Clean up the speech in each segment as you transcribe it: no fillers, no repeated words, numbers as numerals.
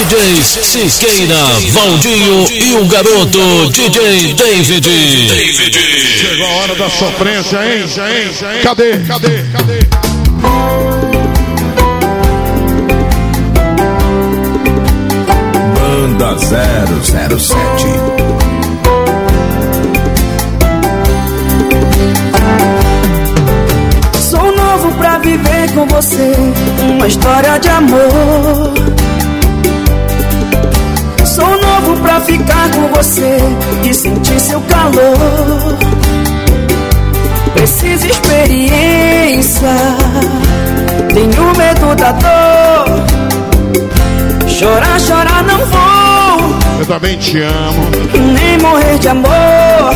DJs Siqueira, Valdinho e o garoto DJ David. Chegou a hora da sofrência, hein? Cadê? Banda 007. Sou novo pra viver com você uma história de amor. Sou novo pra ficar com você e sentir seu calor. Preciso experiência, tenho medo da dor. Chorar não vou. Eu também te amo. Nem morrer de amor.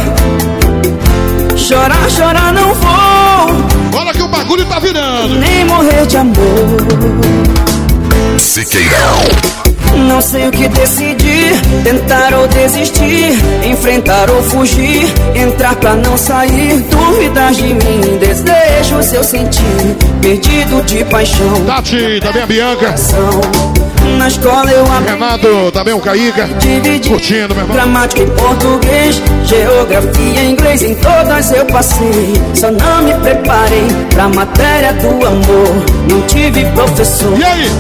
Chorar não vou. Olha que o bagulho tá virando. Nem morrer de amor. Siqueirão. Não sei o que decidir, tentar ou desistir, enfrentar ou fugir, entrar pra não sair, dúvidas de mim, desejo seu sentir, perdido de paixão. Tati, também a Bianca. Na escola eu aprendi. Renato, também o Caíca. Curtindo, meu irmão. Gramática em português, geografia em inglês, em todas eu passei. Só não me preparei pra matéria do amor, não tive professor. E aí?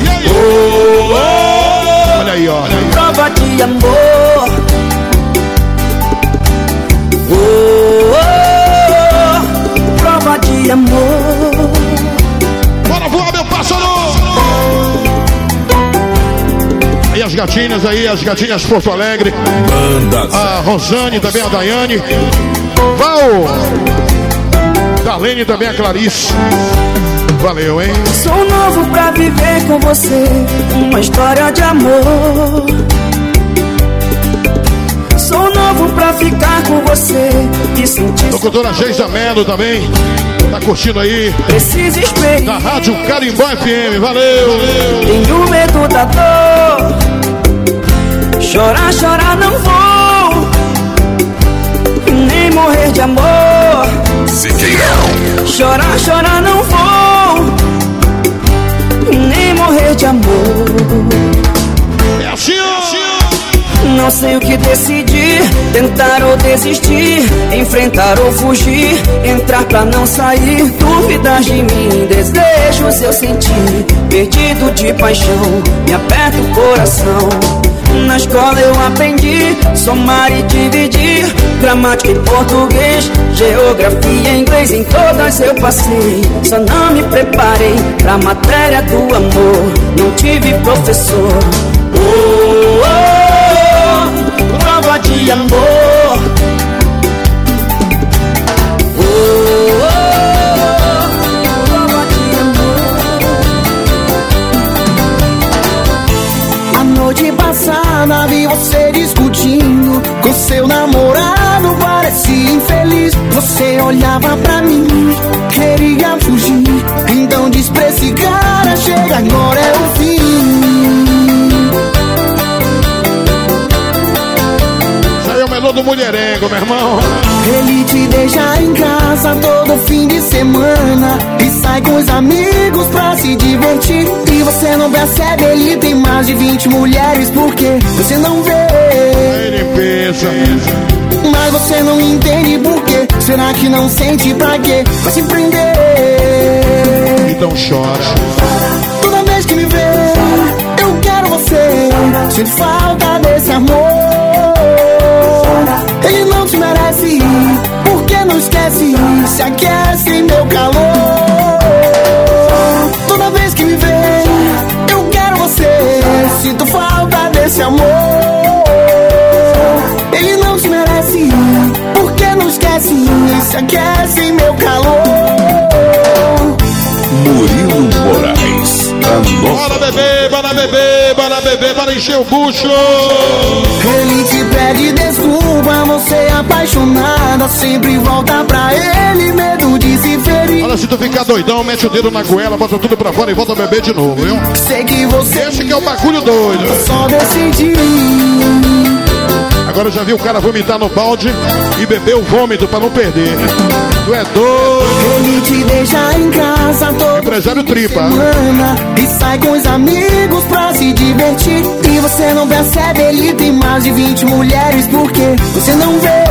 Olha aí, ó. Prova de amor. Prova de amor. Bora voar, meu pássaro! E as gatinhas aí, as gatinhas Porto Alegre. A Rosane, também a Daiane. Val! Darlene, também a Clarice. Valeu, hein? Sou novo pra viver com você uma história de amor. Sou novo pra ficar com você e sentir. Locutora Geisa Melo também. Tá curtindo aí. Preciso experiência. Da Rádio Carimbó FM. Valeu! Tenho medo da dor. Chorar não vou. Nem morrer de amor. Siqueirão. Chorar não vou. Nem morrer de amor. É assim, Não sei o que decidir, tentar ou desistir, enfrentar ou fugir, entrar pra não sair, dúvidas de mim, desejo seu sentir, perdido de paixão, me aperta o coração. Na escola eu aprendi somar e dividir, gramática em português, geografia em inglês, em todas eu passei. Só não me preparei pra matéria do amor, não tive professor. Prova de amor. Prova de amor. A noite passada vi você discutindo com seu namorado, parecia infeliz. Você olhava pra mim, queria fugir. Então diz pra esse cara, chega agora é o fim. Do mulherengo, meu irmão. Ele te deixa em casa todo fim de semana e sai com os amigos pra se divertir. E você não percebe, ele tem mais de 20 mulheres, porque você não vê. Ele pensa. Mas você não entende por quê. Será que não sente pra quê? Vai se prender. Então chora. Toda vez que me vê, eu quero você. Sinto falta desse amor. Ele não te merece, porque não esquece, se aquece em meu calor. Toda vez que me vê, eu quero você. Sinto falta desse amor. Ele não te merece, porque não esquece, se aquece em meu calor. Murilo Moraes. Bora beber, bora beber, bora beber, bora encher o bucho. Ele te pede desculpa, você é apaixonada, sempre volta pra ele, medo de se ferir. Olha, se tu ficar doidão, mete o dedo na goela, bota tudo pra fora e volta a beber de novo, viu? Sei que você Esse que é o bagulho doido. só decidir. Agora eu já vi o cara vomitar no balde e beber o vômito pra não perder. Tu é doido. Ele te deixa em casa todo Empresário tripa. semana e sai com os amigos pra se divertir. E você não percebe, ele tem mais de 20 mulheres, porque você não vê.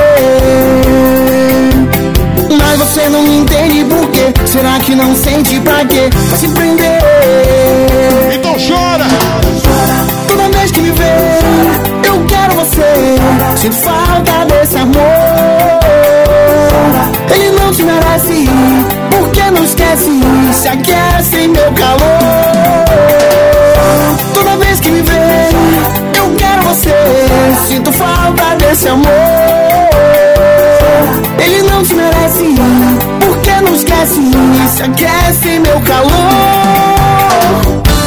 Mas você não entende por quê. Será que não sente pra quê? Pra se prender. Então chora. Toda vez que me vê, eu quero você. Sinto falta desse amor. Ele não te merece, porque não esquece. Se aquece em meu calor. Toda vez que me vê, eu quero você. Sinto falta desse amor. Ele não te merece, porque não esquece. Se aquece em meu calor.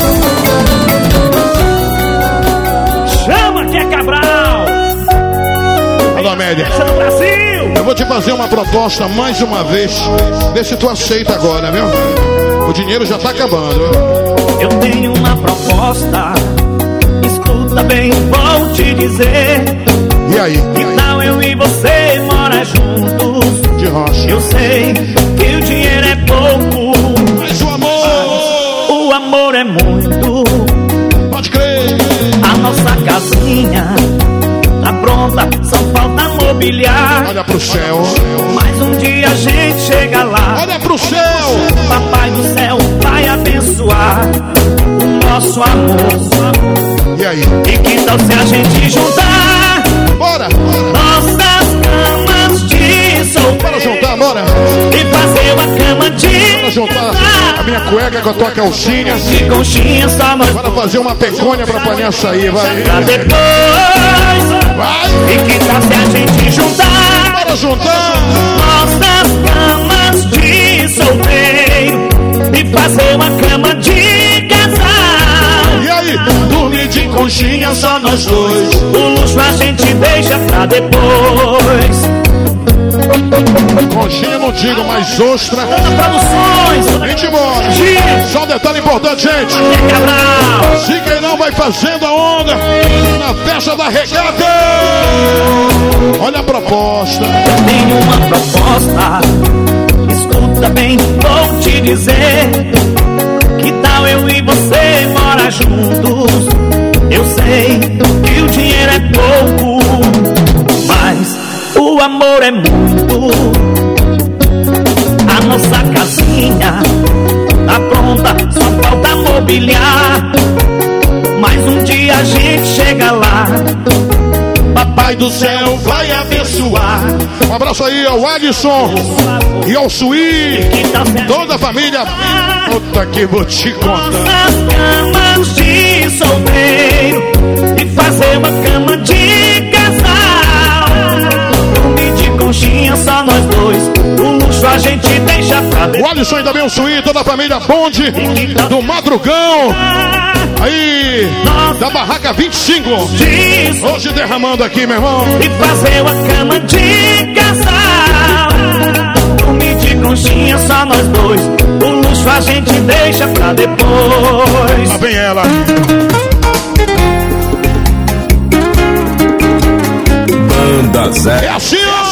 Chama que é Cabral. Alô, Média. Brasil. Eu vou te fazer uma proposta mais uma vez. Vê se tu aceita agora, viu? O dinheiro já tá acabando. Eu tenho uma proposta. Escuta bem, vou te dizer. E aí? Que tal eu e você morar juntos? De rocha. Eu sei que o dinheiro é pouco, Mas o amor, o amor é muito. pode crer. A nossa casinha tá pronta, só falta mobiliar. Olha pro céu. Mas um dia a gente chega lá. Olha pro céu. Papai do céu vai abençoar o nosso amor. E aí? E que tal se a gente juntar Bora. nossas camas de solteiro? Bora juntar, bora. E fazer uma cama de Bora juntar a minha cueca com a tua calcinha. de conchinha, só nós Bora fazer uma peconha pra apanhar açaí, vai. pra depois. Vai. E que tal se a gente juntar Bora juntar. nossas camas de solteiro e fazer uma cama de casal? E aí? Dormir de conchinha, só nós dois. O luxo a gente deixa pra depois. Conchinha não digo, mas ostra. Produções, Vem embora. Só um detalhe importante, gente. Cabral. Siqueirão vai fazendo a onda na festa da regata. Olha a proposta. Tenho uma proposta. Escuta bem, vou te dizer. Que tal eu e você morar juntos? Eu sei que o dinheiro é pouco, mas o amor é muito. A nossa casinha tá pronta, só falta mobiliar. Mas um dia a gente chega lá. Papai do céu vai abençoar. Um abraço aí ao Adson e ao Suí. Toda a família. Puta que vou te contar. Nossas camas de solteiro e fazer uma cama de casal. Dormir de conchinha, só nós dois. O luxo a gente deixa pra O depois. Alisson e também o Suí, toda a família Bonde do Madrugão. Aí, da Barraca 25. Hoje derramando aqui, meu irmão. E fazer uma cama de casal. Dormir de conchinha, só nós dois. O luxo a gente deixa pra depois. Lá vem ela. Banda 007. É assim, ó.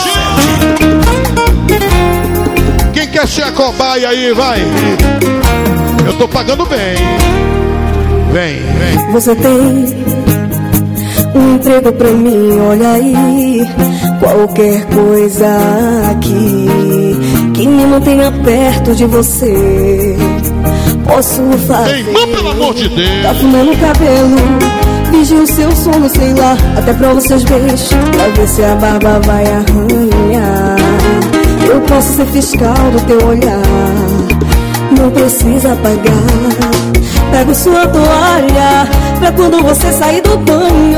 Quem quer ser a cobaia aí, vai. Eu tô pagando bem. Vem, vem. Você tem um emprego pra mim, olha aí. Qualquer coisa aqui que me mantenha perto de você, posso fazer. Ei, mãe, pelo amor de Deus. Tá fumando o cabelo, vigia o seu sono, sei lá. Até prova seus beijos, pra ver se a barba vai arranhar. Eu posso ser fiscal do teu olhar, não precisa pagar. Pego sua toalha pra quando você sair do banho.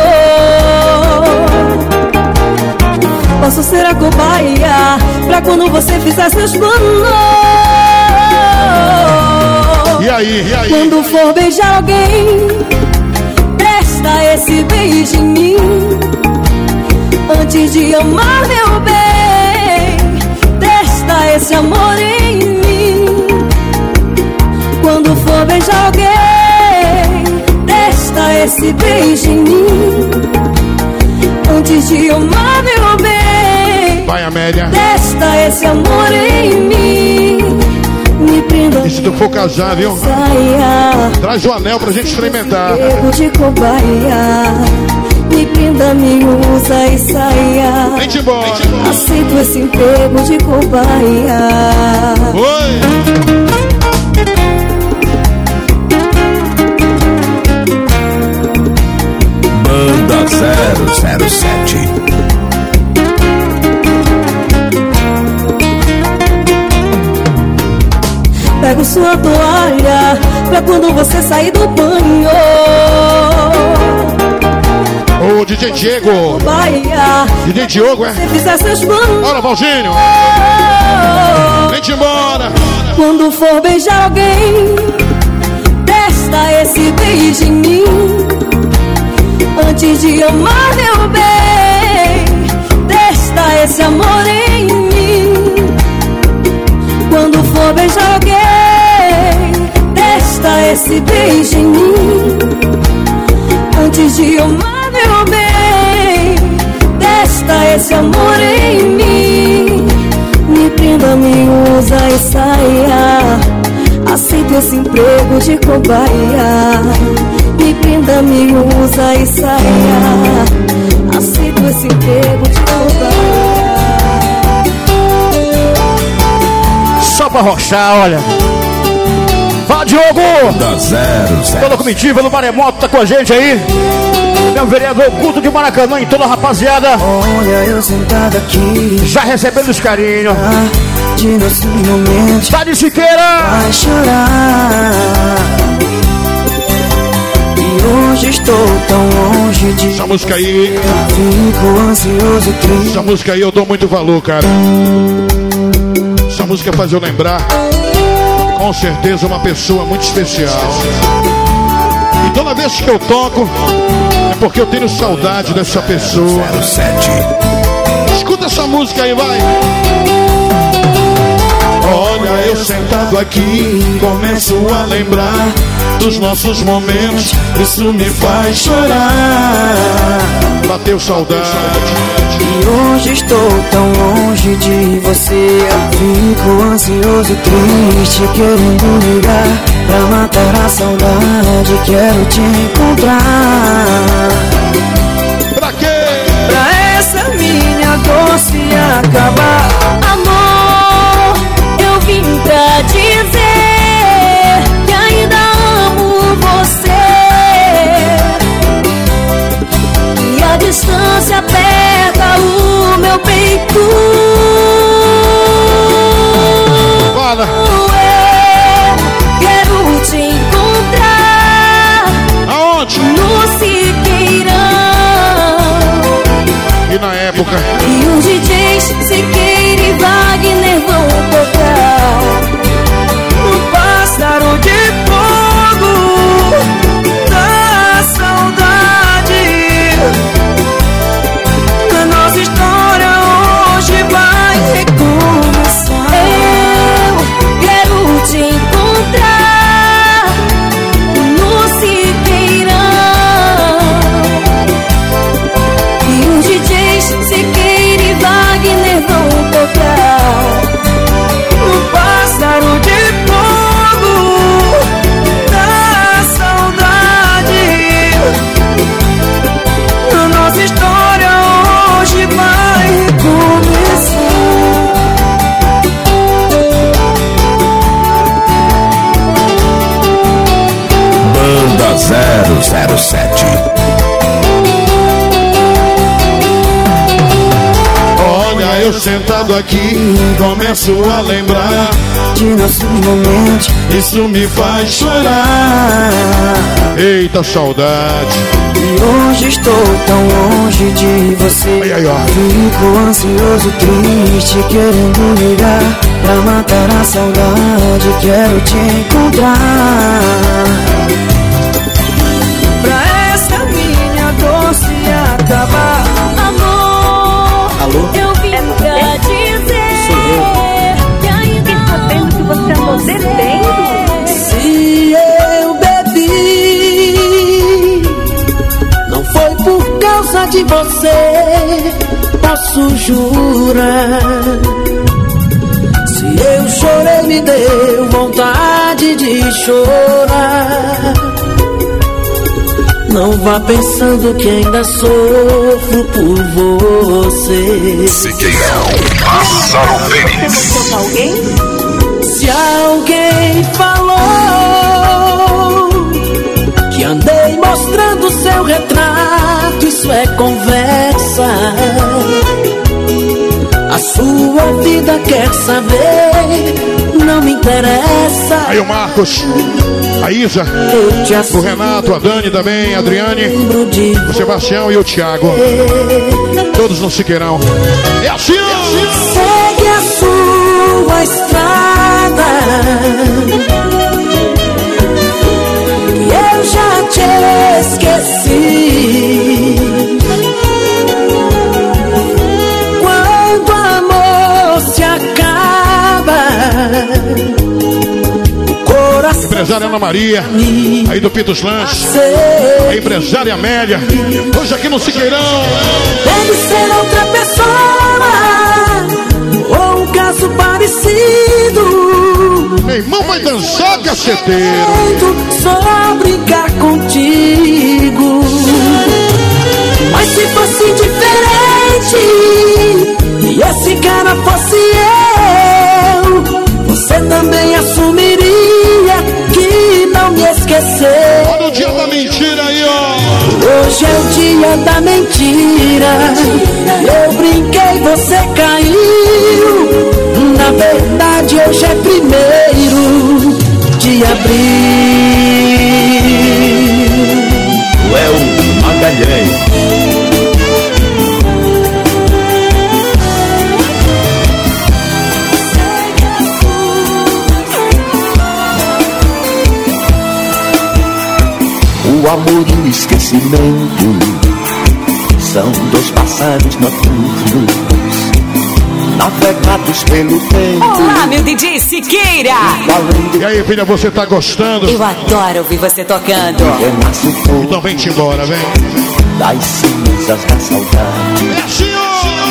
Posso ser a cobaia pra quando você fizer seus planos. E aí, e aí? Quando for beijar alguém, testa esse beijo em mim. Antes de amar, meu bem, testa esse amor em mim. Quando for beijar alguém, testa esse beijo em mim. Antes de amar, meu bem, vai, Amélia. testa esse amor em mim. Me prenda. E se tu for casar, viu? Saia. Traz o anel pra gente experimentar. Emprego de cobaia. Me prenda, me usa e saia. Vem-te embora. Aceito esse emprego de cobaia. Oi! Banda 007. Pego sua toalha pra quando você sair do banho. Ô, DJ Diego. Bahia. DJ Diogo, é? Se fizer seus planos. Bora, Valzinho. Vem-te embora. Quando for beijar alguém, testa esse beijo em mim. Antes de amar, meu bem, testa esse amor em mim. Quando for beijar alguém, testa esse beijo em mim. Antes de amar, meu bem, testa esse amor em mim. Me prenda, me usa e saia. Aceito esse emprego de cobaia. Me prenda, me usa e saia. Aceito esse emprego de cobaia. Só pra rochar, olha. Fala, Diogo! Banda 007. Toda a comitiva do Maremoto tá com a gente aí. Meu vereador Culto de Maracanã e toda a rapaziada. Olha eu sentado aqui, Já recebendo os carinhos. de nossos momentos Tá de Siqueira! vai chorar. E hoje estou tão longe de Essa música aí, fico ansioso, triste. essa música aí eu dou muito valor, cara. Essa música faz eu lembrar, com certeza, uma pessoa muito especial. E toda vez que eu toco, é porque eu tenho saudade dessa pessoa. 07. Escuta essa música aí, vai. Olha, eu sentado aqui, começo a lembrar dos nossos momentos. Isso me faz chorar. Bateu saudade. E hoje estou tão longe de você. Fico ansioso, triste, querendo ligar pra matar a saudade. Quero te encontrar. Pra quê? Pra essa minha dor se acabar. Amor, eu vim pra dizer que ainda amo você. E a distância aperta o meu peito. Fala. Eu quero te encontrar Aonde? no Siqueirão. E na época, E os DJs Siqueira e Wagner vão tocar Um pássaro de fogo da saudade. A nossa história hoje vai recomeçar. Eu quero te encontrar no Siqueirão. E os DJs Siqueira e Wagner vão tocar Um pássaro de fogo da saudade. A nossa história hoje vai recomeçar. Banda 007. olha, eu sentado aqui, começo a lembrar De nossos momentos Isso me faz chorar. Eita, saudade. e hoje estou tão longe de você. Ai, ai, ai. Fico ansioso, triste, querendo ligar pra matar a saudade. Quero te encontrar. Pra essa minha dor se acabar. amor. Alô? Eu vim pra dizer que ainda amo que você andou bebendo? Se eu bebi, não foi por causa de você, posso jurar. Se Se eu chorei, me deu vontade de chorar. Não vá pensando que ainda sofro por você. Siqueirão, Pássaro Feliz. Se alguém falou que andei mostrando seu retrato, isso é conversa. A sua vida quer saber, não me interessa. Aí o Marcos, a Isa, o Renato, a Dani também, a Adriane, o Sebastião e o Thiago. Todos no Siqueirão. É assim! Segue a sua estrada, e eu já te esqueci. Quando o amor se acaba, o coração. Empresária Ana Maria, aí do Pitos Lanches, a empresária Amélia, hoje aqui no Siqueirão. Deve ser outra pessoa, ou um caso parecido. Meu irmão vai dançar, caceteiro. Só brincar contigo. Mas se fosse diferente e esse cara fosse eu, você também assumiria que não me esqueceu. Olha o dia da mentira aí, ó. Hoje é o dia da mentira. Eu brinquei, você caiu. Na verdade hoje é 1º de abril. Léo Magalhães. O amor e o esquecimento são 2 passarinhos noturnos, navegados pelo tempo. Olá, meu DJ Siqueira. E aí, filha, você tá gostando? Eu adoro ouvir você tocando. Renasce o fogo. Então vem-te embora, vem. Das cinzas da saudade. É assim, ó.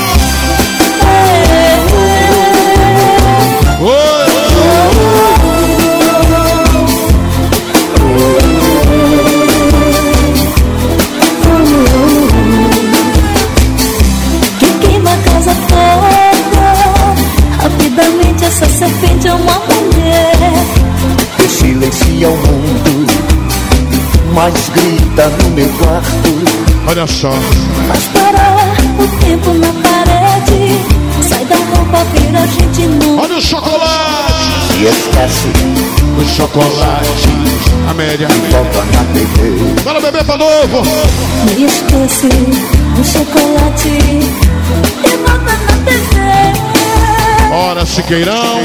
Rapidamente essa serpente é uma mulher Que silencia o mundo, mas grita no meu quarto. Olha só. Faz parar o tempo na parede. Sai da roupa, vira a gente nu. Olha o chocolate. Se esquece o chocolate. Amélia. E volta na TV. Bora beber pra novo. Me esquece o chocolate. E volta na TV. Bora, Siqueirão.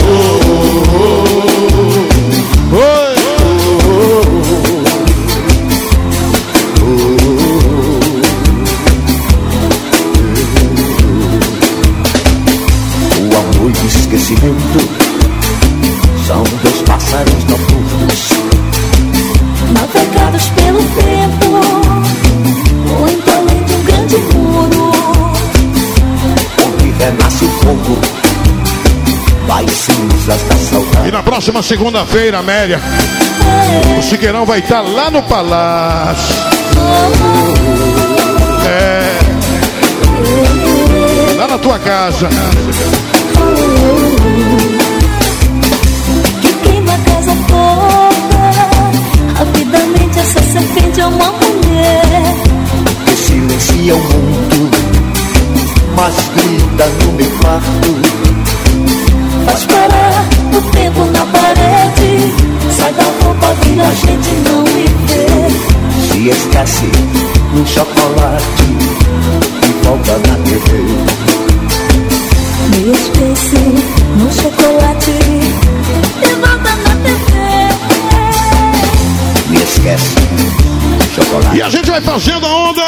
O amor e o esquecimento são 2 pássaros noturnos, navegados pelo tempo, muito além de um grande muro, onde renasce o fogo das cinzas da saudade. E na próxima segunda-feira, Amélia, o Siqueirão vai estar lá no Palácio. Lá na tua casa. Que queima a casa toda. Rapidamente essa serpente é uma mulher Que silencia o mundo, mas grita no meu quarto. Faz parar o tempo na parede. Sai da roupa, vira a gente não me vê. Se esquece no chocolate e volta na TV. Me esquece no chocolate e volta na TV. Me esquece no chocolate. E a gente vai fazendo a onda.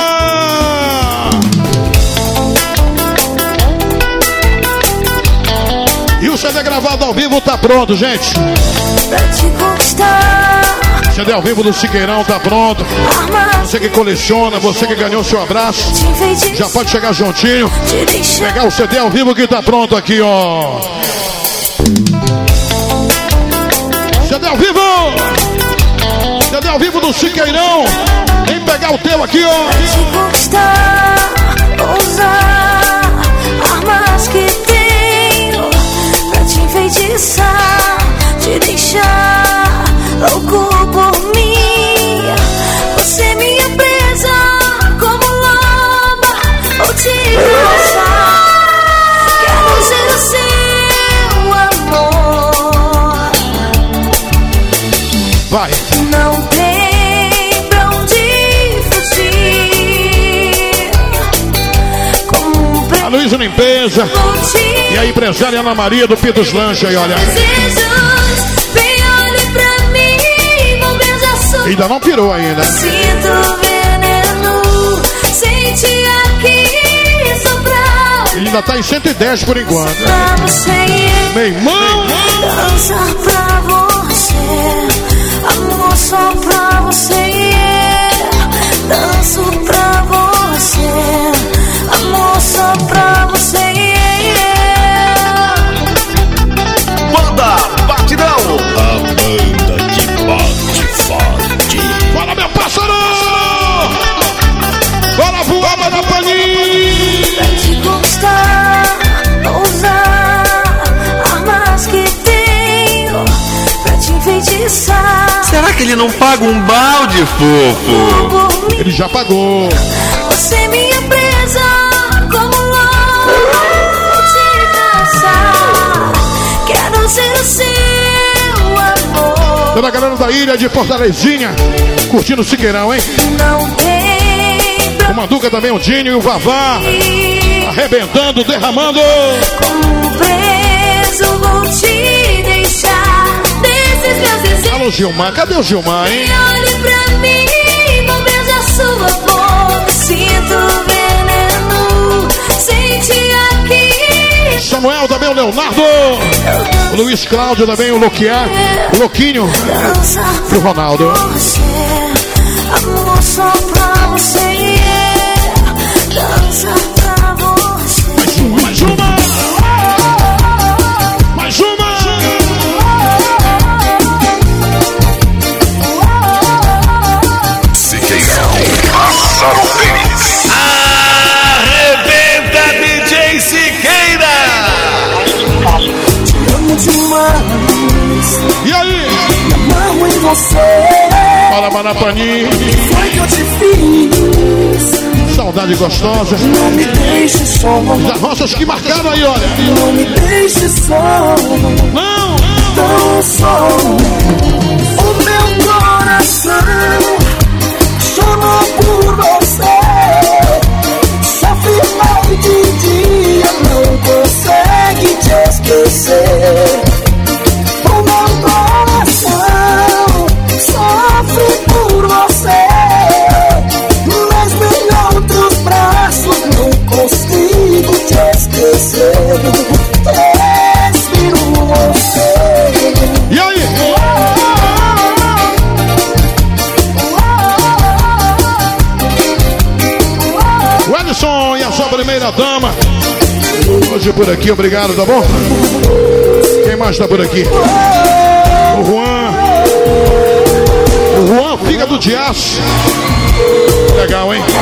E o CD gravado ao vivo tá pronto, gente. Pra te conquistar. CD ao vivo do Siqueirão tá pronto. Você que coleciona, você que ganhou seu abraço, já pode chegar juntinho, pegar o CD ao vivo que tá pronto aqui, ó. CD ao vivo! CD ao vivo do Siqueirão. Vem pegar o teu aqui, ó. Te conquistar, usar armas que tenho pra te enfeitiçar, te deixar louco por mim. Você é minha presa, como loba, vou te caçar. Quero ser o seu amor. Vai. Não tem pra onde fugir. Como A Luísa Limpeza. E a empresária Ana Maria do Pitos Lanche aí, olha. desejos, vem, olhe pra mim, vou beijar sua. Ainda não pirou ainda. Sinto veneno, sente aqui soprar. Ele ainda tá em 110 por enquanto. Pra você, Meu irmão! dançar pra você, amor só pra você. Danço pra você, amor só pra você. Banda Batidão. A banda que bate forte. Bora, meu pássaro! Bora voar, bora paninho! Pra te conquistar, usar armas que tenho pra te enfeitiçar. Será que ele não paga um balde, fofo? Por mim, Ele já pagou. você é minha presa, como lobo, vou te caçar. Quero ser o seu amor. Toda a galera da ilha de Fortalezinha, curtindo o Siqueirão, hein? Não tem pra O Manduca também, o Dinho e o Vavá, onde, arrebentando, derramando. como preso vou te deixar. Desses meus desejos, Alô, Gilmar, cadê o Gilmar, hein? olhe pra mim, vou beijar sua boca. Sinto veneno, sente aqui. Samuel também, o Leonardo, o Luiz Cláudio também, o Loquiá, o Loquinho, Dançar pro Ronaldo. pra você, amor só pra você. Dançar pra você. Mais uma! Mais uma! Siqueirão, Pássaro Fênix. Arrebenta DJ Siqueira. Te amo demais, E aí? me amarro em você. Fala, Marapanim. Foi que eu te fiz, Saudade gostosa. não me deixe só. Das roças que marcaram aí, olha. Não me deixe só, Não! tão só. O meu coração chama por você. Sofre noite e dia, não consegue te esquecer. O meu coração sofre por você. Mesmo em outros braços, não consigo te esquecer. Respiro você. E aí? O Edson e a sua primeira dama. Hoje por aqui, obrigado, tá bom? Quem mais tá por aqui? O Juan. O Juan, fígado de aço. Legal, hein?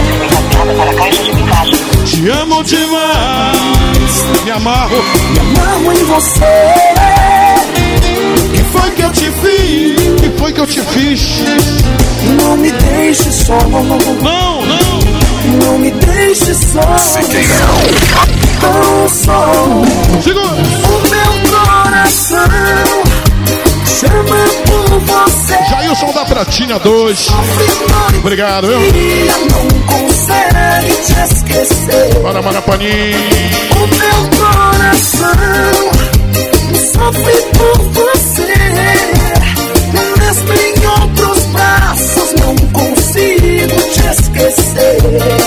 Te amo demais. Me amarro. Me amarro em você. Que foi que eu te fiz? Que foi que eu te fiz? Não me deixe só. Não, não. Não me deixe só. Siqueirão. Tão só. Segura. O meu coração chama por você. Jailson da Pratinha 2. Sofre noite Obrigado, viu? e dia, não consegue te esquecer. Para Marapanim. O meu coração sofre por você. Mesmo em outros braços, não consigo te esquecer.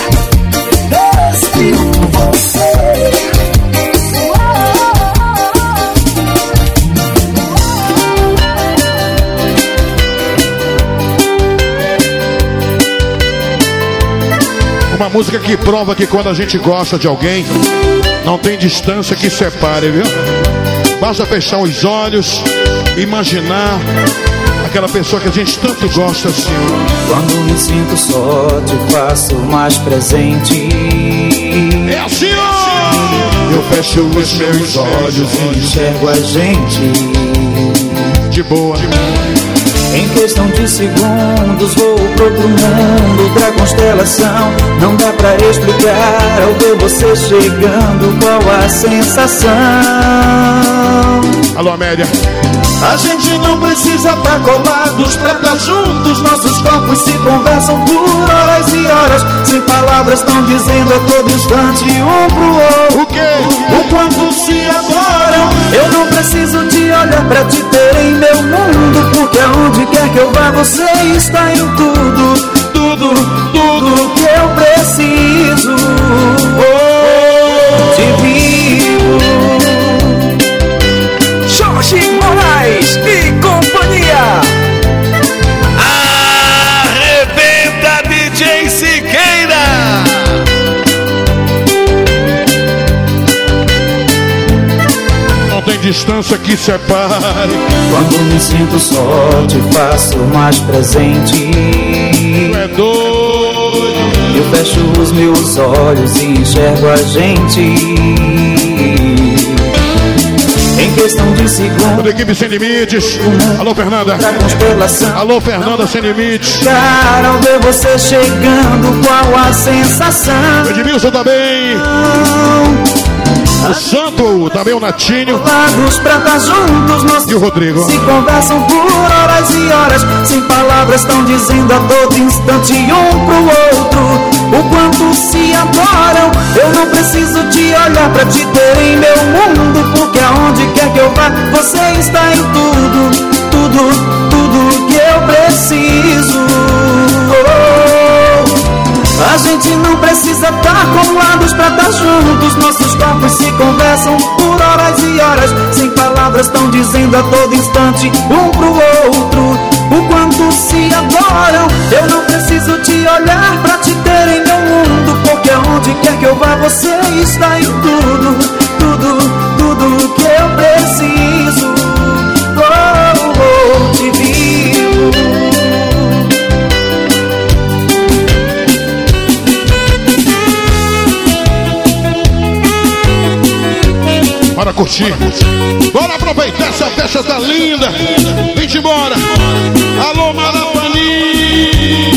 Respiro você. Uma música que prova que quando a gente gosta de alguém, não tem distância que separe, viu? Basta fechar os olhos, imaginar aquela pessoa que a gente tanto gosta, Senhor. Quando me sinto só, te faço mais presente. É assim, ó! Eu fecho os meus olhos e enxergo a gente. De boa. Em questão de segundos vou pro outro mundo, pra constelação. Não dá pra explicar ao ver você chegando qual a sensação. Alô, Amélia. A gente não precisa estar colados pra estar juntos. Nossos corpos se conversam por horas e horas. Sem palavras estão dizendo a todo instante um pro outro. O quê? O quanto se adoram. Eu não preciso de olhar pra te ter em meu mundo, porque aonde quer que eu vá você está em tudo. Tudo, tudo que eu preciso. Te vivo. Jorge Moraes e companhia. Arrebenta, DJ Siqueira. Não tem distância que separe. Quando me sinto só, te faço mais presente. Tu é doido. Eu fecho os meus olhos e enxergo a gente. Em questão de segundos. Toda a equipe Sem Limites. Alô, Fernanda. Alô, Fernanda Sem Limites. Cara, ao ver você chegando, qual a sensação? Edmilson também. O Santo, também o Natinho. Pra tá juntos, e o Rodrigo. Se conversam por horas e horas. Sem palavras estão dizendo a todo instante um pro outro o quanto se adoram. Eu não preciso te olhar pra te ter em meu mundo, porque aonde quer que eu vá você está em tudo. Tudo, tudo que eu preciso. A gente não precisa estar colados pra estar juntos. Nossos corpos se conversam por horas e horas. Sem palavras estão dizendo a todo instante um pro outro o quanto se adoram. Eu não preciso te olhar pra te ter em meu mundo, porque aonde quer que eu vá você está em tudo. Tudo, tudo que eu preciso. Te vivo. Bora curtir. Bora aproveitar essa festa, tá linda. Vem embora. Alô, Marapani.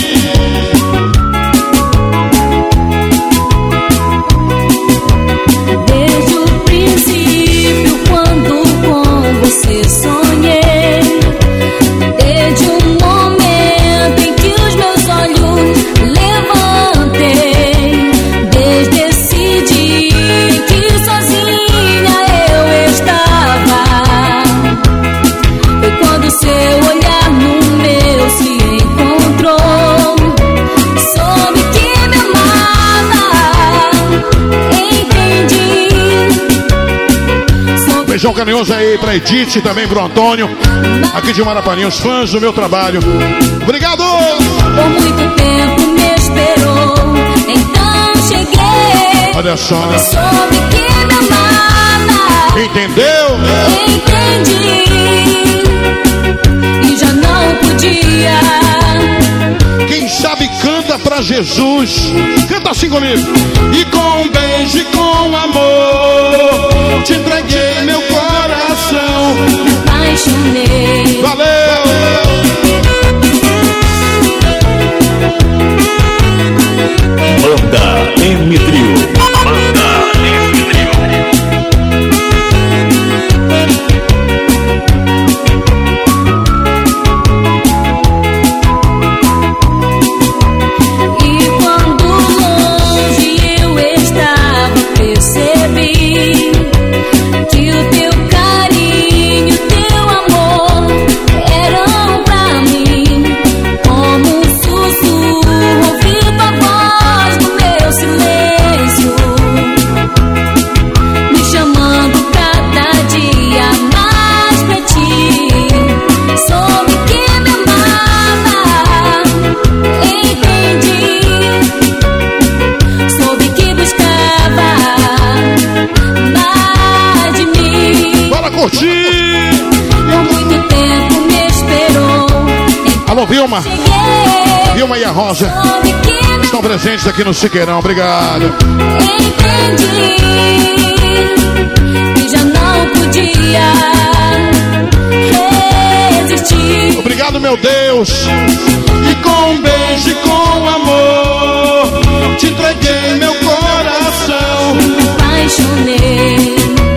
Desde o princípio, quando com você sonhei, desde o momento em que os meus olhos levantei, desde esse dia que sozinha eu estava, foi quando seu olhar no meu se encontrou, soube que me amava, entendi. Beijão carinhoso aí pra Edith e também pro Antônio, aqui de Marapani, os fãs do meu trabalho. Obrigado! Por muito tempo me esperou, então cheguei. Olha só. Soube que me amava. Entendeu? Entendi. E já não podia. Quem sabe canta pra Jesus. Canta assim comigo. E com um beijo e com amor te entreguei meu coração. Me apaixonei. Valeu! Banda M Trio. Banda M Trio. E quando longe eu estava, percebi que o teu carinho, teu amor Vilma e a Rosa estão presentes aqui no Siqueirão. Obrigado. Entendi que já não podia resistir. Obrigado, meu Deus. E com um beijo e com amor te entreguei meu coração. Me apaixonei.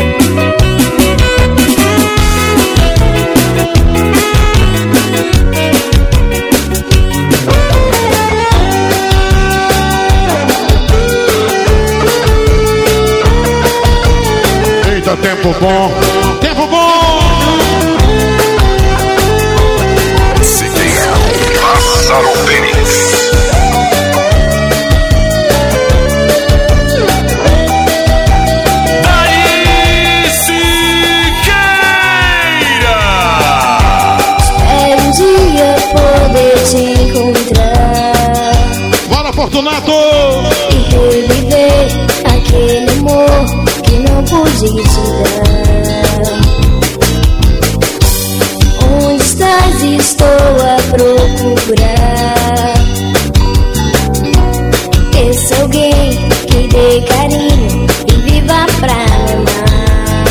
Eita, tempo bom. Tempo bom. Pássaro Fênix. Daí Siqueira. Espero um dia poder te encontrar. Bora, Fortunato. E reviver aquele amor que não pude te dar. Onde estás? Estou a procurar esse alguém que dê carinho e viva pra me amar.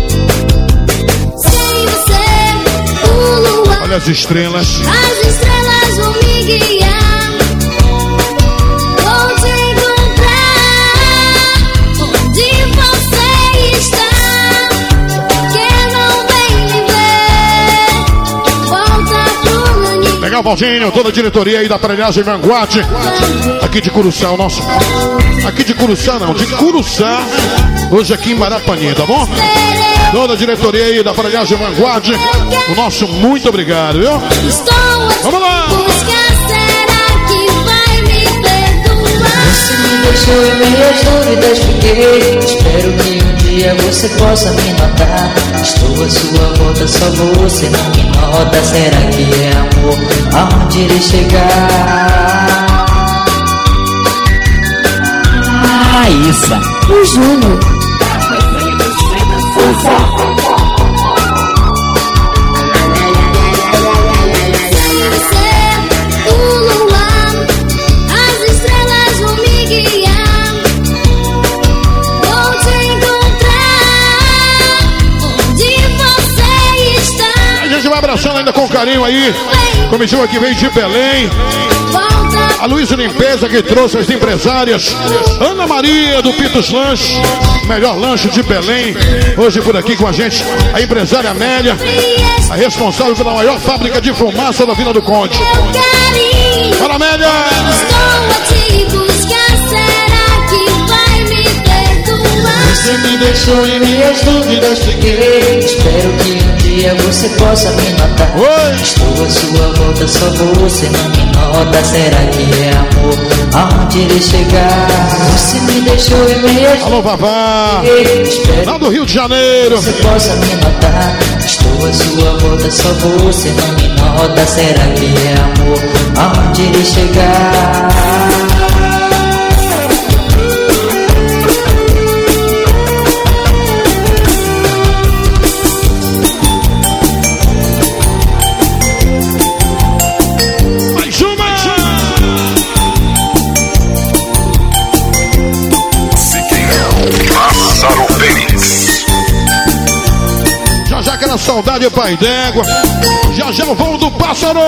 Sem você, o luar, Olha as estrelas. as estrelas vão me guiar. Vou te encontrar onde você está. Quem não vem me ver, volta pro meu ninho. Legal, Valdinho, toda a diretoria aí da Aparelhagem Vanguard. Aqui de Curuçá, o nosso. Aqui de Curuçá não, de Curuçá. Hoje aqui em Marapanim, tá bom? Toda a diretoria aí da Aparelhagem Vanguard. O nosso muito obrigado, viu? Vamos lá! Será que vai me perdoar? Você me deixou em meias dúvidas, fiquei. Espero que um dia você possa me notar. Estou à sua volta, só você não me nota. Será que é amor? Aonde irei chegar? Raíssa, O Júnior. O luar, as estrelas vão me guiar. Vou te encontrar onde você está. A gente vai abraçando ainda com carinho aí. Comitiva que veio de Belém. A Luísa Limpeza que trouxe as empresárias. Ana Maria do Pitos Lanche, melhor lanche de Belém. Hoje por aqui com a gente a empresária Amélia, a responsável pela maior fábrica de fumaça da Vila do Conde. Fala, Amélia! Estou a te buscar, será que vai me perdoar? Você me deixou em minhas dúvidas, fiquei. Espero que um dia você possa me notar. Estou à sua volta, só você não me nota. Será que é amor? Aonde irei chegar? Você me deixou em minhas. Alô, Vavá! Lá do Rio de Janeiro. Você possa me notar. Estou à sua volta, só você não me nota. Será que é amor? Aonde irei chegar? Pássaro Fênix. Já já aquela saudade, pai d'égua. Já já o voo do pássaro.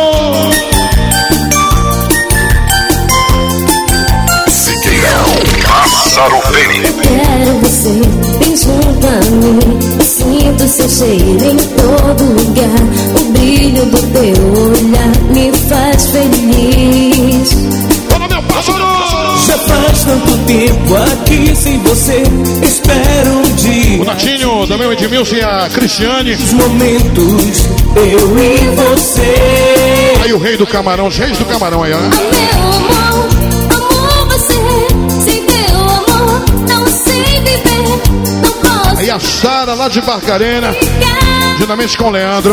Siqueirão. Pássaro Fênix. Quero você bem junto a mim. Sinto seu cheiro em todo lugar. O brilho do teu olhar me faz feliz. Fala, meu pássaro! Já faz tanto tempo aqui sem você. Espero um dia. O Natinho, também o Edmilson e a Cristiane. Os momentos, eu e você. Aí o rei do camarão, os reis do camarão aí, ó. Meu amor, amo você. Sem teu amor, não sei viver. Não posso. Aí a Sara lá de Barcarena, juntamente com o Leandro.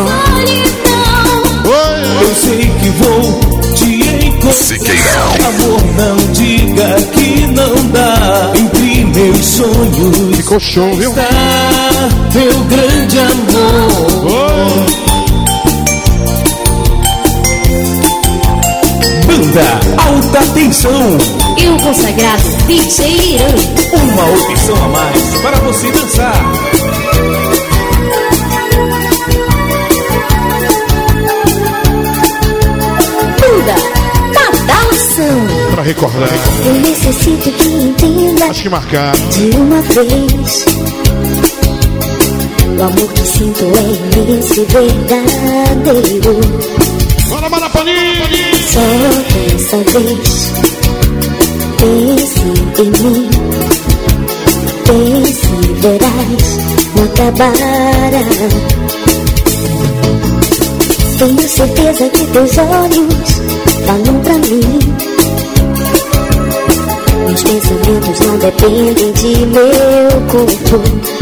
Eu sei que vou te encontrar. Amor, não diga que não dá. Entre meus sonhos ficou show, viu? Está teu grande amor. Banda Alta Tensão. E o consagrado DJ Irã. Uma opção a mais para você dançar. Banda Badalação. Pra recordar. Eu necessito que entenda. Acho que marcar. De uma vez. O amor que sinto é imenso e verdadeiro. Bora, bora, Paninho! Só dessa vez. Pense em mim. Pense e verás. Não acabará. Tenho certeza que teus olhos falam pra mim. Meus pensamentos não dependem de meu corpo.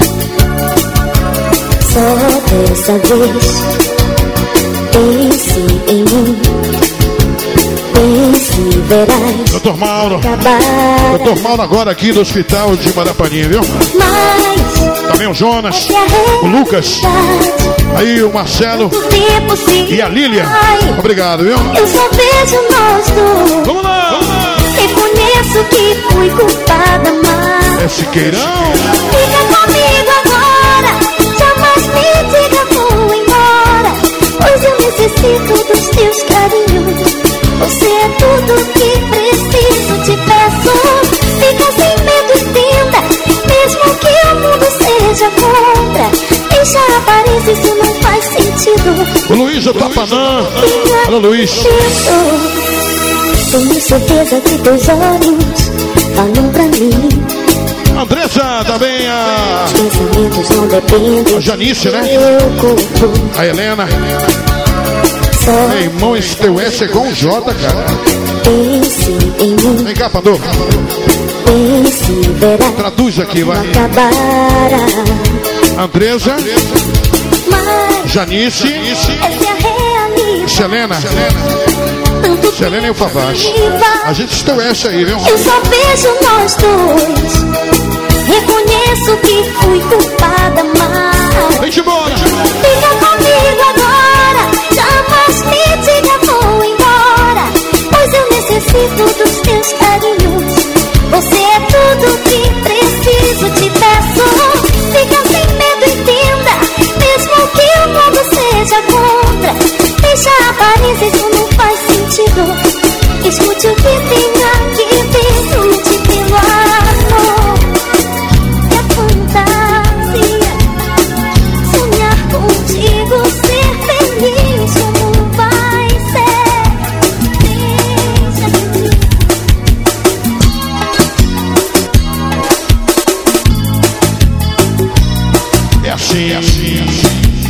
Só dessa vez. Pense em mim. Pense e verás. Doutor Mauro. Doutor Mauro agora aqui do hospital de Marapaninha, viu? Mas também o Jonas, o Lucas, aí o Marcelo e a Lília. Obrigado, viu? Eu só vejo nós dois. Vamos lá, vamos lá. Reconheço que fui culpada, mas é Siqueirão. Fica comigo agora. Jamais me diga vou embora, pois eu necessito dos teus carinhos. Você é tudo que preciso, te peço. Fica sem medo, entenda. Mesmo que o mundo seja contra, deixa a aparência, isso não faz sentido. O Luiz do Tapanã. Alô, Luiz. Tenho certeza que teus olhos falam pra mim. Andressa, também a Janice, né? A Helena. Meu irmão, esse teu S é igual um J, cara. Vem cá, Pandor. Traduz aqui, vai. Andressa, Janice, Selena. Selena e o Favache. A gente teu S aí, viu? Eu só vejo nós dois. Reconheço que fui culpada, mas vem embora. Fica comigo agora. Jamais me diga vou embora, pois eu necessito dos teus carinhos. Você é tudo que preciso, te peço. Fica sem medo, entenda. Mesmo que o mundo seja contra, deixa a aparência, isso não faz sentido. Escute o que tem aqui dentro de teu amor. É fantasia sonhar contigo, ser feliz. Como vai ser? É assim, é assim, é assim.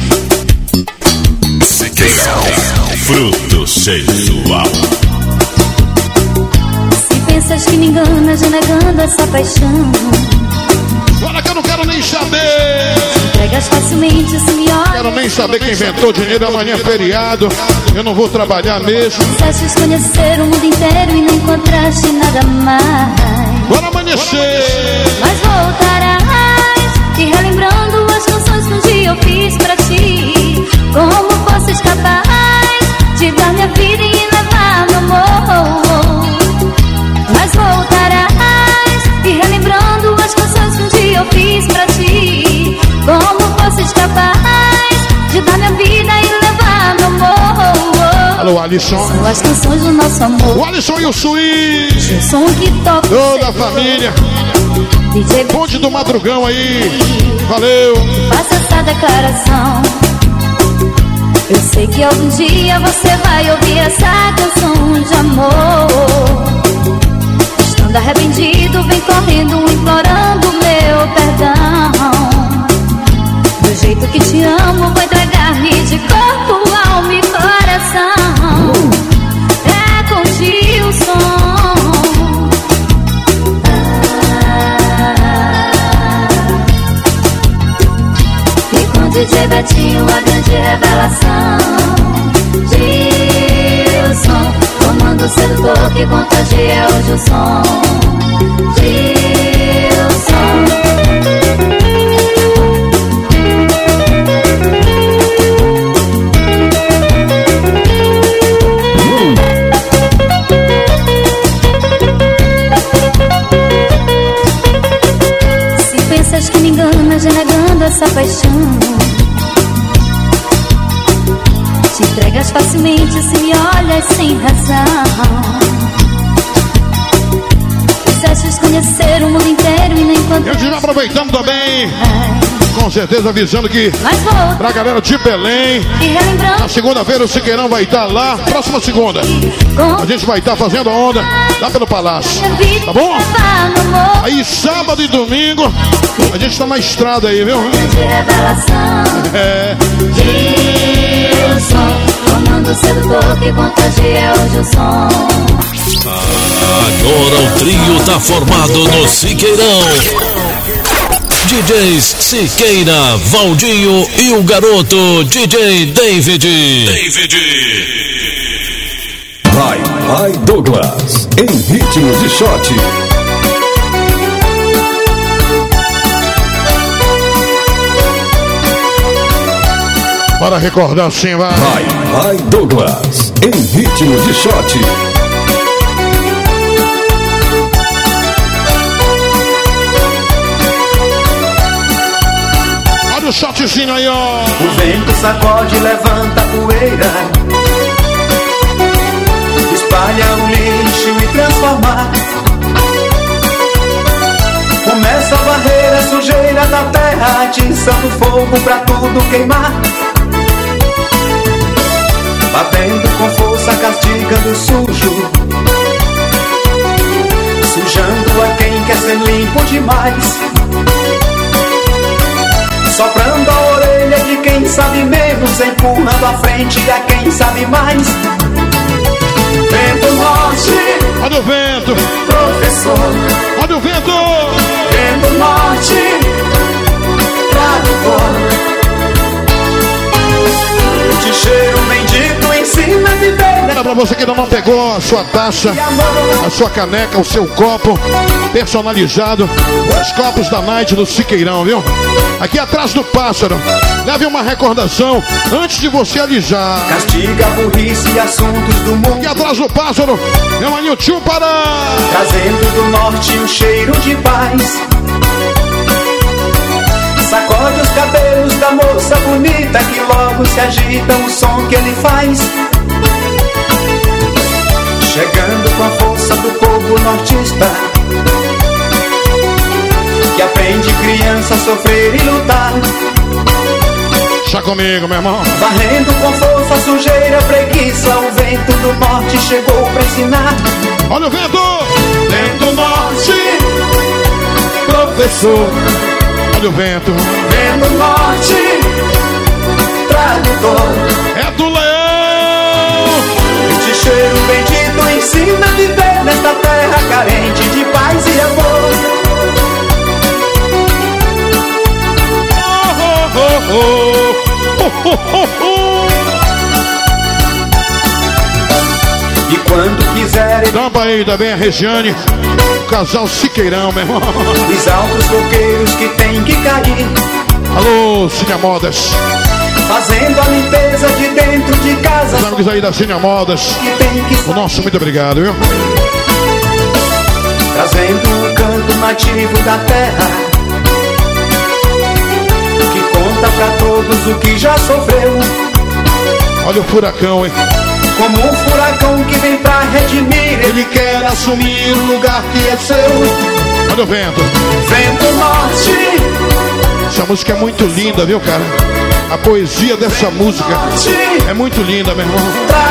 Siqueirão, fruto sensual. Se pensas que me enganas, negando essa paixão, agora que eu não quero nem saber. entregas facilmente, se me olha. Quero nem saber quem inventou dinheiro. Amanhã é feriado. Eu não vou trabalhar mesmo. Quisestes conhecer o mundo inteiro e não encontraste nada mais. Bora amanhecer. Mas voltarás e relembrando as canções que um dia eu fiz pra ti. Como fosses capaz de dar minha vida e levar meu amor. Mas voltarás e relembrando as canções que um dia eu fiz pra ti. Como fosses capaz de dar minha vida e levar meu amor. Alô, Alisson. São as canções do nosso amor. O Alisson e o Switch. O som que toca toda a família. Ponte do Madrugão aí. Valeu. Faça essa declaração. Eu sei que algum dia você vai ouvir essa canção de amor. Estando arrependido, vem correndo, implorando meu perdão. Do jeito que te amo, vou entregar-me de corpo, alma e coração. É com Gilson. DJ Betinho, a grande revelação. Gilson, comando sedutor que contagia hoje o som. Gilson. nossa paixão. Te entregas facilmente se me olhas sem razão. Quisestes conhecer o mundo inteiro e nem quando. Eu já aproveitando também, com certeza avisando que pra galera de Belém, na segunda-feira o Siqueirão vai estar lá, próxima segunda. A gente vai estar fazendo a onda lá pelo Palácio, tá bom? Aí sábado e domingo a gente tá na estrada aí, viu? É. Comando sedutor que contagia hoje o som. Agora o trio tá formado no Siqueirão. DJs Siqueira, Valdinho e o garoto DJ David. Vai Douglas, em ritmo de shot. Para recordar sim, vai. Vai Douglas, em ritmo de shot. Olha o shotzinho aí, ó. O vento sacode, levanta a poeira, espalha o lixo e transforma. Começa a varrer a sujeira da terra, atiçando fogo pra tudo queimar. Batendo com força, castigando o sujo, sujando a quem quer ser limpo demais. Soprando a orelha de quem sabe menos, empurrando a frente a quem sabe mais. Vento norte, olha o vento, professor. Olha o vento, vento norte, tradutor. De cheiro bendito ensina a viver. Olha pra você que ainda não pegou a sua taça, a sua caneca, o seu copo personalizado, os copos da Night do Siqueirão, viu? Aqui atrás do pássaro, leve uma recordação antes de você alijar. Castiga a burrice e assuntos do mundo. Aqui atrás do pássaro, meu maninho tio para. Trazendo do norte um cheiro de paz. Sacode os cabelos da moça bonita que logo se agita o som que ele faz. Chegando com a força do povo nortista, que aprende criança a sofrer e lutar. Chá comigo, meu irmão. Varrendo com força a sujeira, preguiça, o vento do norte chegou pra ensinar. Olha o vento! Vento norte, professor. Olha o vento. Vento norte, tradutor. É do leão. Este cheiro bendito ensina a viver nesta terra carente de paz e amor. E quando quiserem, tampa aí também a Regiane, o casal Siqueirão, meu irmão. Os altos coqueiros que tem que cair. Alô, Cine Modas. Fazendo a limpeza de dentro de casa. Os amigos aí da Cine Modas, o nosso muito obrigado, viu? Trazendo o canto nativo da terra, que conta pra todos o que já sofreu. Olha o furacão, hein? Como um furacão que vem pra redimir, ele quer assumir o lugar que é seu. Olha o vento. Vento norte. Essa música é muito linda, viu, cara? A poesia dessa música é muito linda, meu irmão.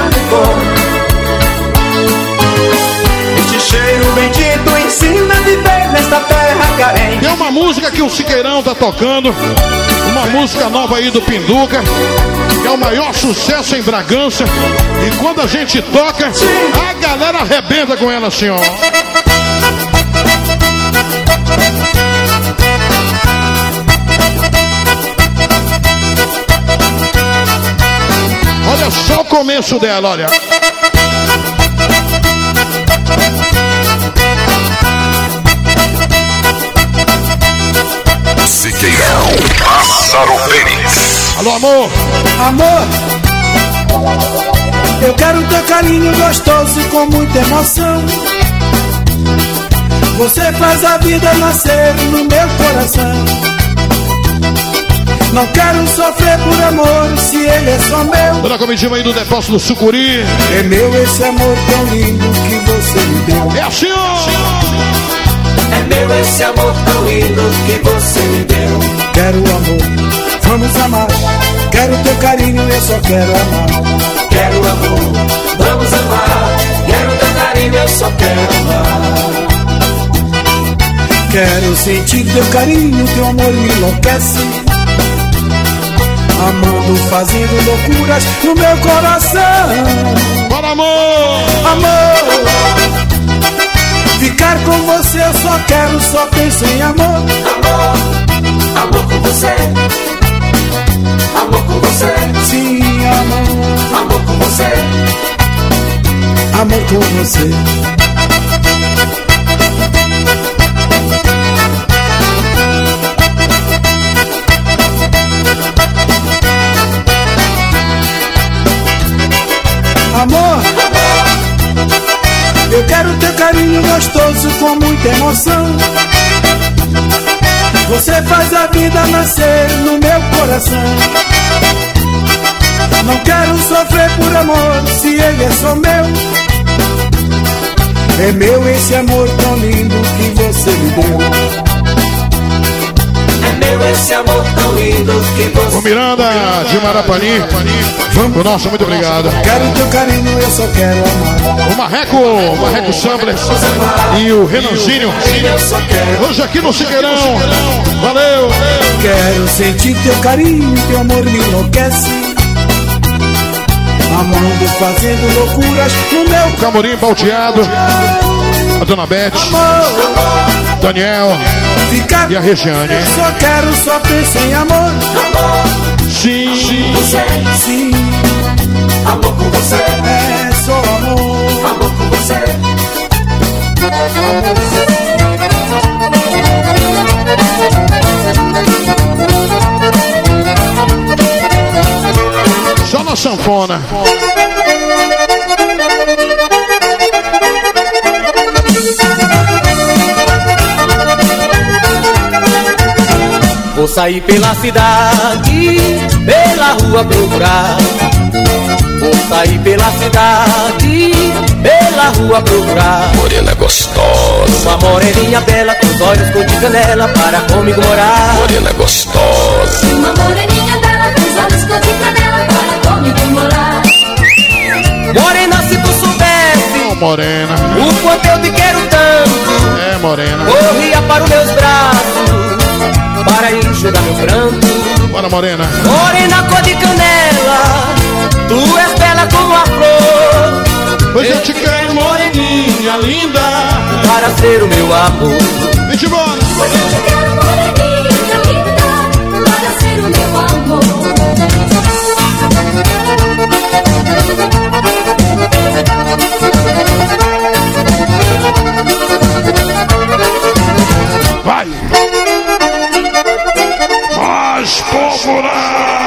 Este cheiro bendito ensina a viver nesta terra carente. Tem uma música que o Siqueirão tá tocando, uma música nova aí do Pinduca, que é o maior sucesso em Bragança. E quando a gente toca, a galera arrebenta com ela assim, ó. Olha só o começo dela, olha. Siqueirão, Pássaro Fênix. Alô, amor. Amor, eu quero teu carinho gostoso com muita emoção. Você faz a vida nascer no meu coração. Não quero sofrer por amor, se ele é só meu. Toda a comitiva aí do depósito do Sucuri. É meu esse amor tão lindo que você me deu. É assim, ó. É meu esse amor tão lindo que você me deu. Quero amor, vamos amar. Quero teu carinho, eu só quero amar. Quero amor, vamos amar. Quero teu carinho, eu só quero amar. Quero sentir teu carinho, teu amor me enlouquece. Amando, fazendo loucuras no meu coração. Bora, amor! Amor! Ficar com você eu só quero, só penso em amor. Amor, amor com você. Amor com você. Sim, amor. Amor com você. Amor com você. Amor, eu quero teu carinho gostoso com muita emoção. Você faz a vida nascer no meu coração. Não quero sofrer por amor, se ele é só meu. É meu esse amor tão lindo que você me deu. É meu esse amor tão lindo que você. O Miranda de Marapani. O nosso, muito obrigado. Quero teu carinho, eu só quero amar. O Marreco Sampler e o Renanzinho. Hoje aqui no Siqueirão. Valeu. Quero sentir teu carinho, teu amor me enlouquece. Amando, fazendo loucuras no meu Camorim Balteado. A Dona Beth. Daniel. Ficar e a Regiane. Só quero, só penso em amor. Sim, sim. Amor com você. É só amor. Amor com você. Só na sanfona. Vou sair pela cidade, pela rua procurar. Vou sair pela cidade, pela rua procurar. Morena gostosa. Uma moreninha bela, com os olhos cor de canela, para comigo morar. Morena gostosa. Uma moreninha bela, com os olhos cor de canela, para comigo morar. Morena, se tu soubesse, oh, morena, o quanto eu te quero tanto. É, morena. Corria para os meus braços, para enxugar meu pranto. Bora, morena. Morena, cor de canela, tu és bela como a flor. Pois eu te quero, moreninha linda, para ser o meu amor. Vem de embora. Pois eu te quero, moreninha linda, para ser o meu amor. Vai! Mais popular!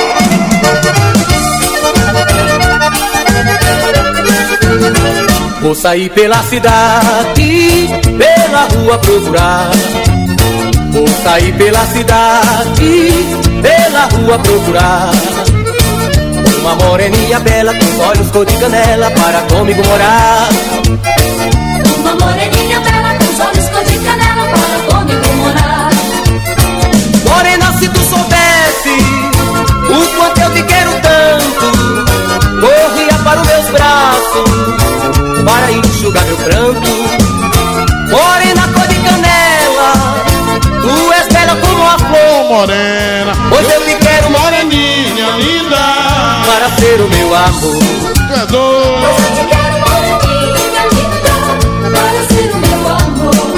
Vou sair pela cidade, pela rua procurar. Vou sair pela cidade, pela rua procurar. Uma moreninha bela, com os olhos cor de canela, para comigo morar. Uma moreninha bela, com os olhos cor de canela, para comigo morar. Morena, se tu soubesse o quanto eu te quero tanto, corria para os meus braços, para enxugar meu pranto. Morena, cor de canela, tu és bela como a flor. Morena, pois eu te quero, moreninha linda, para ser o meu amor. Tu é doido. Pois eu te quero, moreninha linda, para ser o meu amor.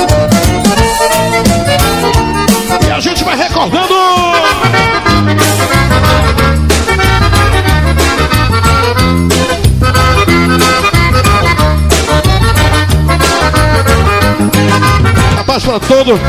E a gente vai recordando. Rapaz, pra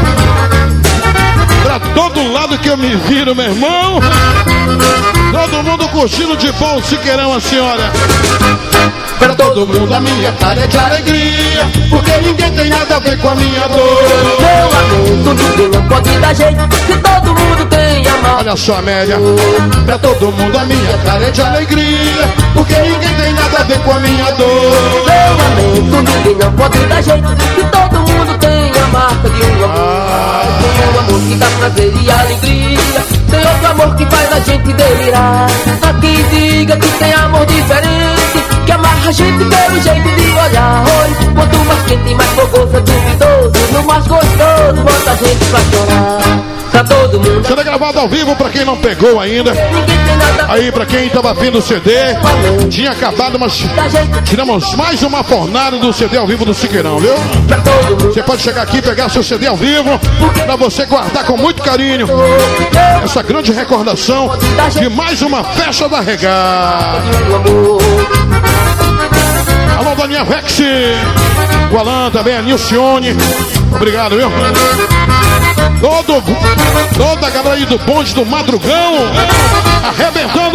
todo lado que eu me viro, meu irmão. Todo mundo curtindo de bom o Siqueirão, a senhora. Pra todo mundo a minha cara é de alegria, porque ninguém tem nada a ver com a minha dor. Meu amor, tudo não pode dar jeito, que todo mundo tem amor. Olha só a média. Pra todo mundo a minha cara é de alegria, porque ninguém tem nada a ver com a minha dor. Meu lamento, ninguém não pode dar jeito, que todo mundo tem a marca de um amor. Tem um amor que dá prazer e alegria, tem outro amor que faz a gente delirar. Há quem diga que tem amor diferente, que amarra a gente pelo jeito de olhar. Oi, quanto mais quente, mais fogoso é duvidoso, no mais gostoso bota a gente pra chorar. Pra todo mundo. CD gravado ao vivo pra quem não pegou ainda. Aí pra quem tava vindo o CD, tinha acabado, mas tiramos mais uma fornada do CD ao vivo do Siqueirão, viu? Você pode chegar aqui e pegar seu CD ao vivo pra você guardar com muito carinho essa grande recordação de mais uma festa da Regata. Alô, Daniel Rex, o Alan também, a Nilcione. Obrigado, viu? Toda a galera aí do bonde do Madrugão arrebentando.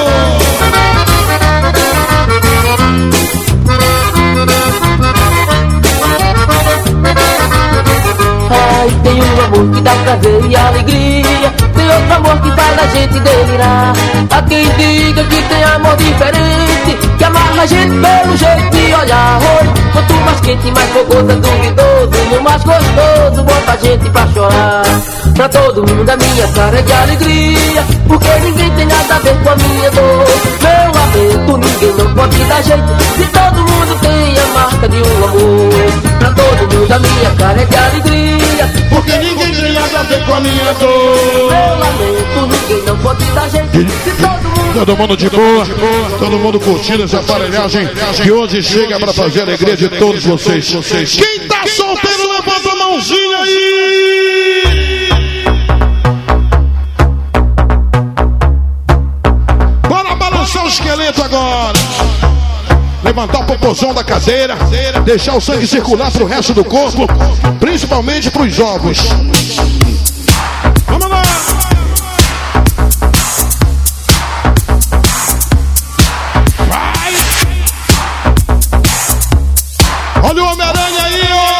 Ai, tem um amor que dá prazer e alegria, tem outro amor que faz a gente delirar. Há quem diga que tem amor diferente, que amarra a gente pelo jeito de olhar. Oi, quanto mais quente, mais fogoso é duvidoso, no mais gostoso bota a gente pra chorar. Pra todo mundo a minha cara é de alegria, porque ninguém tem nada a ver com a minha dor. Meu lamento, ninguém não pode dar jeito, se todo mundo tem a marca de um amor. Pra todo mundo a minha cara é de alegria, porque ninguém tem nada a ver com a minha dor. Meu lamento, ninguém não pode dar jeito, se todo mundo de boa, todo mundo curtindo essa aparelhagem que hoje chega pra fazer a alegria de todos vocês. Quem tá solteiro, levanta a mãozinha aí! Bora balançar o esqueleto agora! Levantar o popozão da cadeira, deixar o sangue circular pro resto do corpo, principalmente pros ovos. Vamos lá! Olha o Homem-Aranha aí, ó!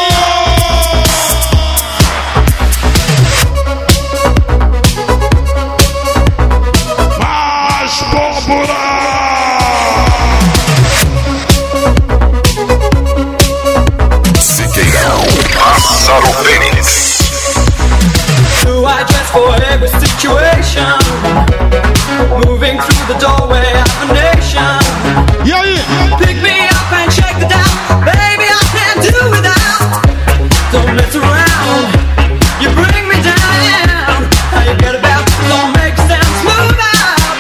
Mais pólvora! Siqueirão, Pássaro Fênix. Do I dress for every situation? Moving through the doorway of a nation. E aí? Pick me up and shake the down, baby. Do without, don't mess around. You bring me down. How you get about? Don't make sense. Move out.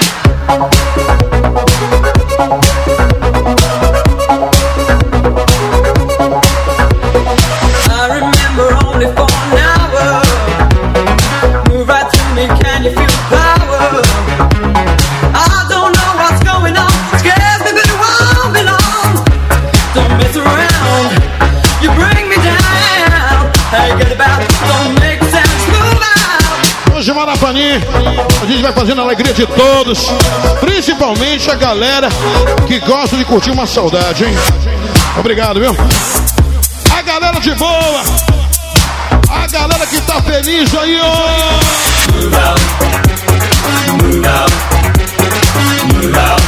I remember only for an hour. Move right through me. Can you feel the power? I don't know what's going on. Scares me, but it won't be long. Don't mess around. You bring me down. How you get about? Don't make sense. Move out. Hoje, Marapanim, a gente vai fazendo a alegria de todos, principalmente a galera que gosta de curtir uma saudade, hein? Obrigado, viu? A galera de boa, a galera que tá feliz aí, ó! Move out. Move out. Move out.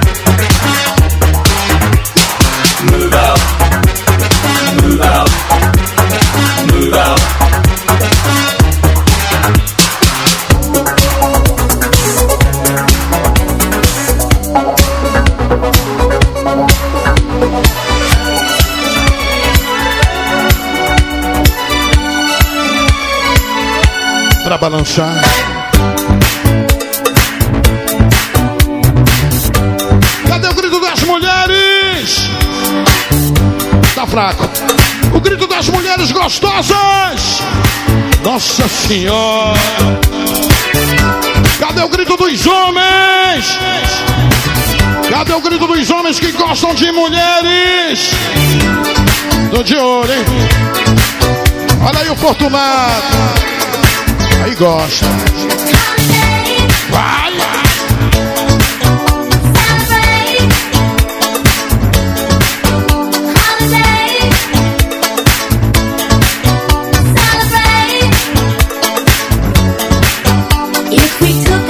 Move out. Move out. Move out. Pra balançar. Cadê o grito das mulheres? Tá fraco. O grito das mulheres gostosas. Nossa Senhora. Cadê o grito dos homens? Cadê o grito dos homens que gostam de mulheres? Tô de olho, hein? Olha aí o Fortunato. Aí gosta. Vai! If we took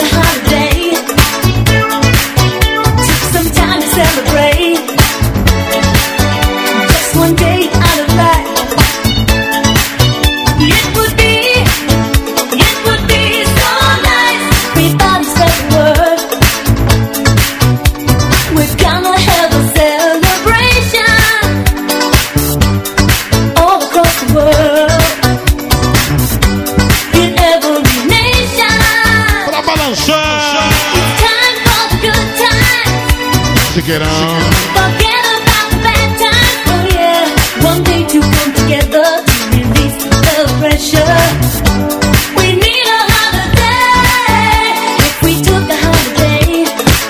Siqueirão. Forget about the bad times, oh yeah. One day to come together to release the pressure. We need a holiday. If we took a holiday,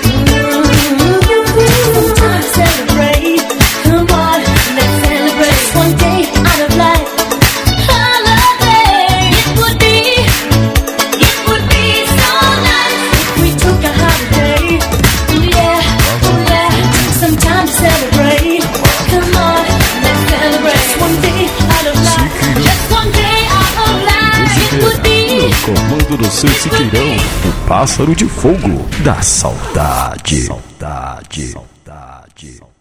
time to celebrate. Come on, let's celebrate. One day out of life, holiday. It would be so nice if we took a holiday. Oh yeah, some time to celebrate. Come on, let's celebrate. One day out of life, just one day out of life. It would be. Comando do seu Siqueirão, o pássaro de fogo da saudade. Saudade.